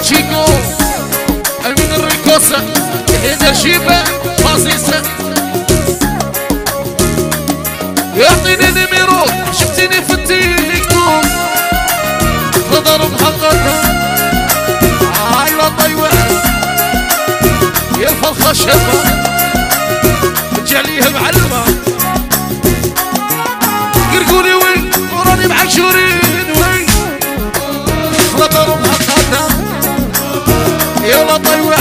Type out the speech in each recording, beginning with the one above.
تشيكو امين الريكوسة هنا شيبة بازيسة يعطيني نميرو شفتيني في التيك توك نظر محققة هاي لا طيوة يا الفرخة شفة تجعليها معلمة قرقولي وين وراني معاك شورين وين نظر محققة يا لا طيوة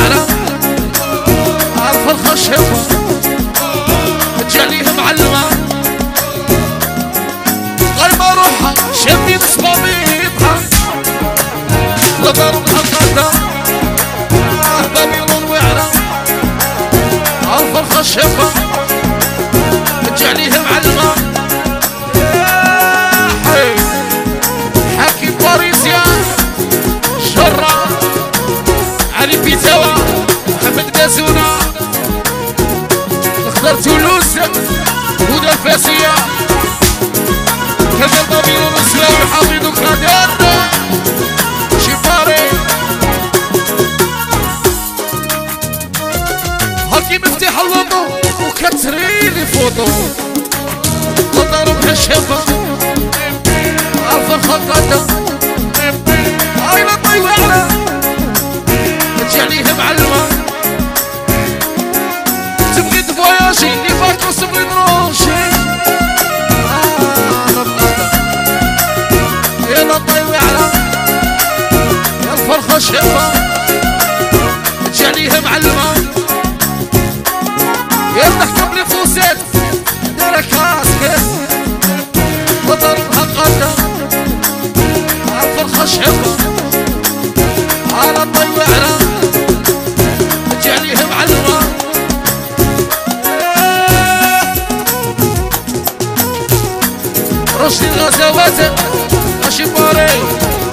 الفرخة شفة تجعليها معلمة غير روحها شمي بصبابيطها نظر محققة بابيلون وعرة الفرخة الشفة تجعليها معلمة حاكم باريسيا شرة علي بيتاوى محمد دازونا اختار تولوز هدى الفاسية كذا بابيلون السلاوي حافظ كرادات شفاري هاكي مفتاح الوضو وكتريلي فوضو وضرب هالشفة الفرخة قادة هاي لا طيوة على تجعليها معلمة تبغي تفواياجي لي فاكوس تبغي نروشي يا لا طيوة على يا الفرخة شفة تجعليها معلمة يفتح لي فوسات دايرة كاسكت وضربها قادة الفرخة شفة على الطيوة على تجعليها معلمة رشدي الغزوات ماشي باري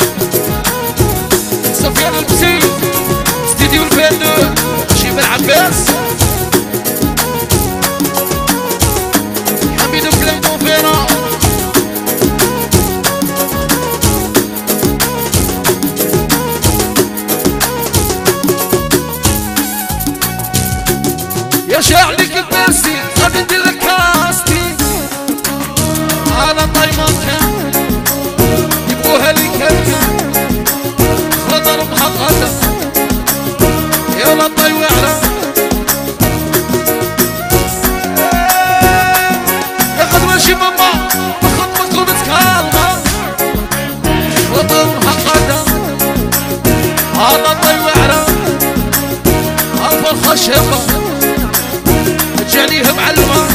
سفيان البسي ستيديو الفندق ماشي بالعباس يا شاعلك الدرسي غادي ندير لك كاستي على طيمانك يبغوها لي كركة خضر محققة يا لا طيوة على يا خدوة شي ماما خطمة كونت كالمة خضر محققة على طيوة على الفرخة شفة تجعليها معلمة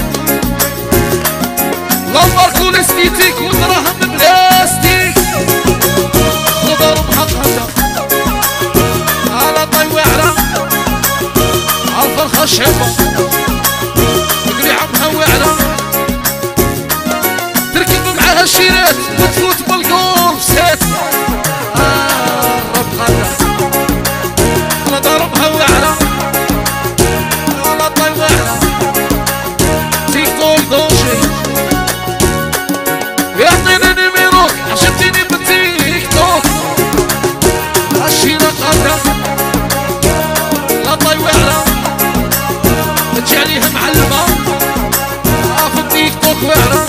لمبر كل استيتيك ودراهم بلاستيك خضر محققة على طيوة على الفرخة الشفة تقري عمها وعرة تركب معاها الشيرات وتفوت بالقرصات ربقة خضرها وعرة على طيوة على تيك توك دوشي يعطيني نميروك عشبتيني بالتيك توك الشيرة قادة لا طيوة على تجعليها معلمة في التيك توك وعرة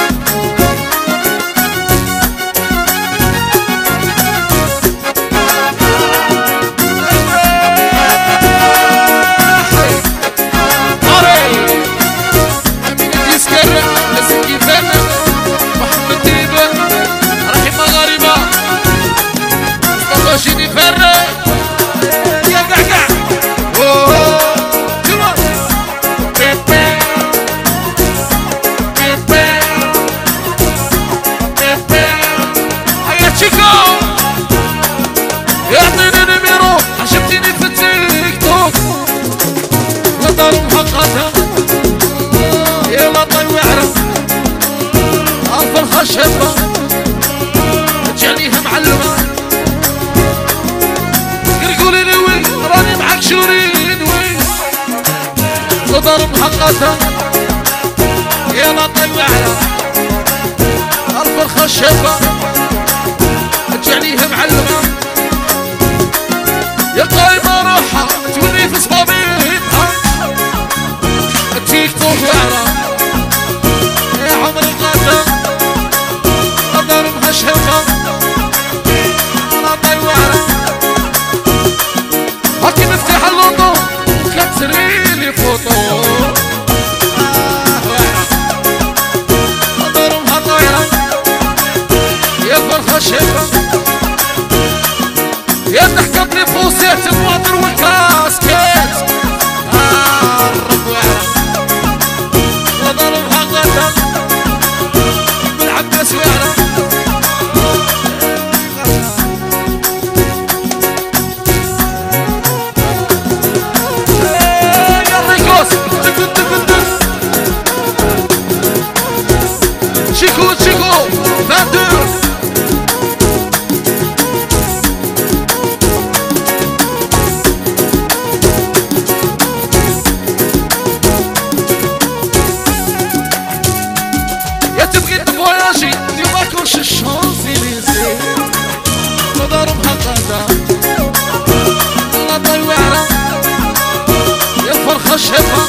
جيني فرق يا قعقع هيا تشيكو يعطيني نميرو عجبتيني في التيك توك لدار محققة يا لا طيوة عرف الفرخة شفة تجعليها معلمة راني معاك شورين وين صدر محققة يا لا طيوة على الفرخة الشفة تجعليها معلمة يا قايمة روحها تولي في صبابيبها التيك توك واعرة يا عمري قادم قدر مهشهفة انا ضيوعرة هاكي نفتح اللوطو كتريلي فوطو قدر مهطيرة يا فرخة شهفة يا تحكب لي فوسيت الوتر والكاسكيت الرب وعرة وضربها قدم بالعباس وعرة يا ريكوس تكن تكن تكن شيكو شيكو فاندور الشانزليزيه وضربها قدم الله ضيوعرة يا فرخة شفا